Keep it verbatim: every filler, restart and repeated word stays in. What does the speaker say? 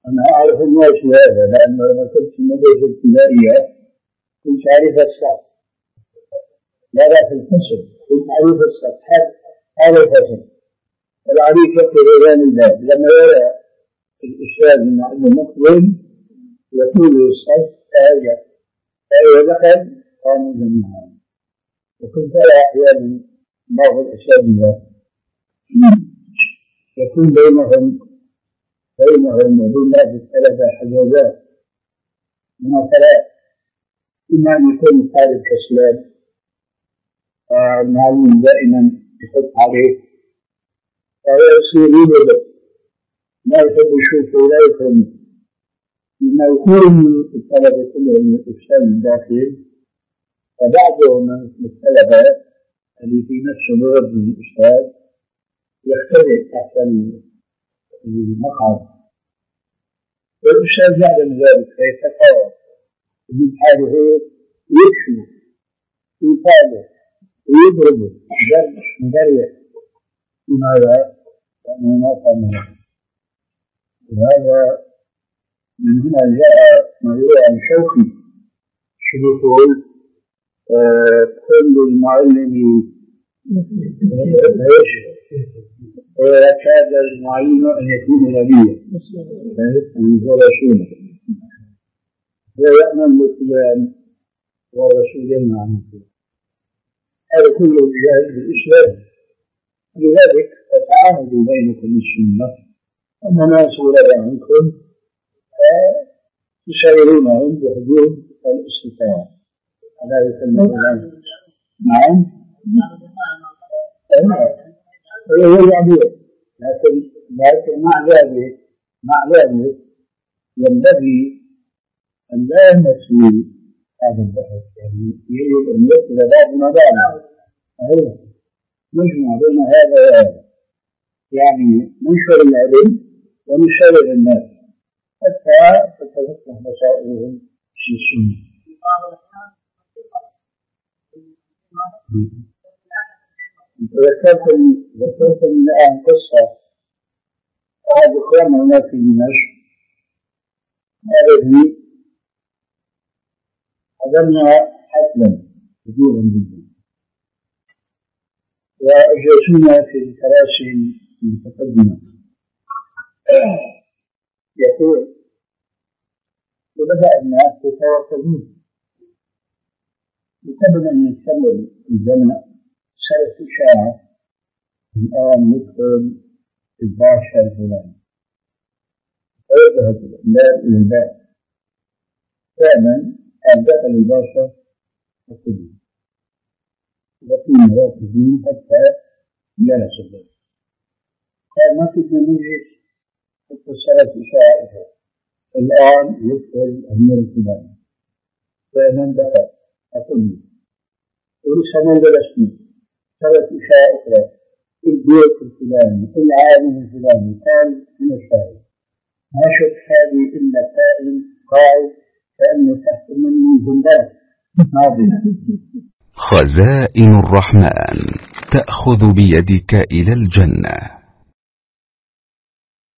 أنا أعرف الناس هذا لأنه لما كنت في المدرسة الابتدائية كنت أعرف الصف، لا لا في الفصل كنت أعرف الصف هذا الفصل العريف يقول إيران الباب لما يرى الأستاذ المعلم مقبل يقول الصف آية آية دخل قاموا جميعا. وكنت أرى أحيانا بعض الأساتذة يكون بينهم بينهم وبين بعض الثلاثة حجازات من الثلاث، إما أن يكون طالب كسلان المعلم دائما يحط عليه ويصير يبدأ ما يحب يشوفه ولا يفهمه، لما يكون الطلبة كلهم الأستاذ الداخل فبعضهم من الطلبة اللي في نفس الوقت الأستاذ يختلف تحت المقعد والأستاذ يعلم ذلك فيتفاوض من حاله يكشف ويطالب ويضربه ضرب مبرح. لماذا؟ لأنه ما فهمه. وهذا من هنا جاء ما يروى عن شوقي شو يقول كل المعلم كاد المعلم أن يكون نبيا ولا شونه ويأمن بالقيام والرسول معه. هذا كله جاهز بالإسلام. لذلك فتعاهدوا بينكم السنة أما ما سولد عنكم تسيرونهم بحدود الاستطاعة. هذا يسمى الآن. نعم هو يعبير لكن لكن مع ذلك مع ذلك ينبغي أن لا نسوي هذا البحث، يعني يجب أن يصل بعض مبادئ أيضا نجمع بين هذا وهذا، يعني ننشر العلم ونشرع الناس حتى تتفتح بصائرهم في السنة. ذكرت الآن قصة أحد إخواننا هناك في دمشق هذه حضرنا حفلا كبيرا جدا وأجلسونا في الكراسي المتقدمة. يقول وبدأ الناس يتواصلون وقبل أن يكمل الزمن صارت إشاعة الآن ندخل الباشا الفلاني فيذهب الباب إلى الباب فعلا قد دخل الباشا الكبير وفي راكبين حتى جلس الباب قال ما كنت نجلس حتى صارت إشاعة الآن يدخل أمير الفلاني فمن دخل أقول ولسه ما جلسنا صارت إشاعة أخرى البيت الفلاني العالم الفلاني قال من الشاعر ما شفت هذه إلا كائن قاعد كأنه تحت مني جندار ماضي. خزائن الرحمن تأخذ بيدك إلى الجنة.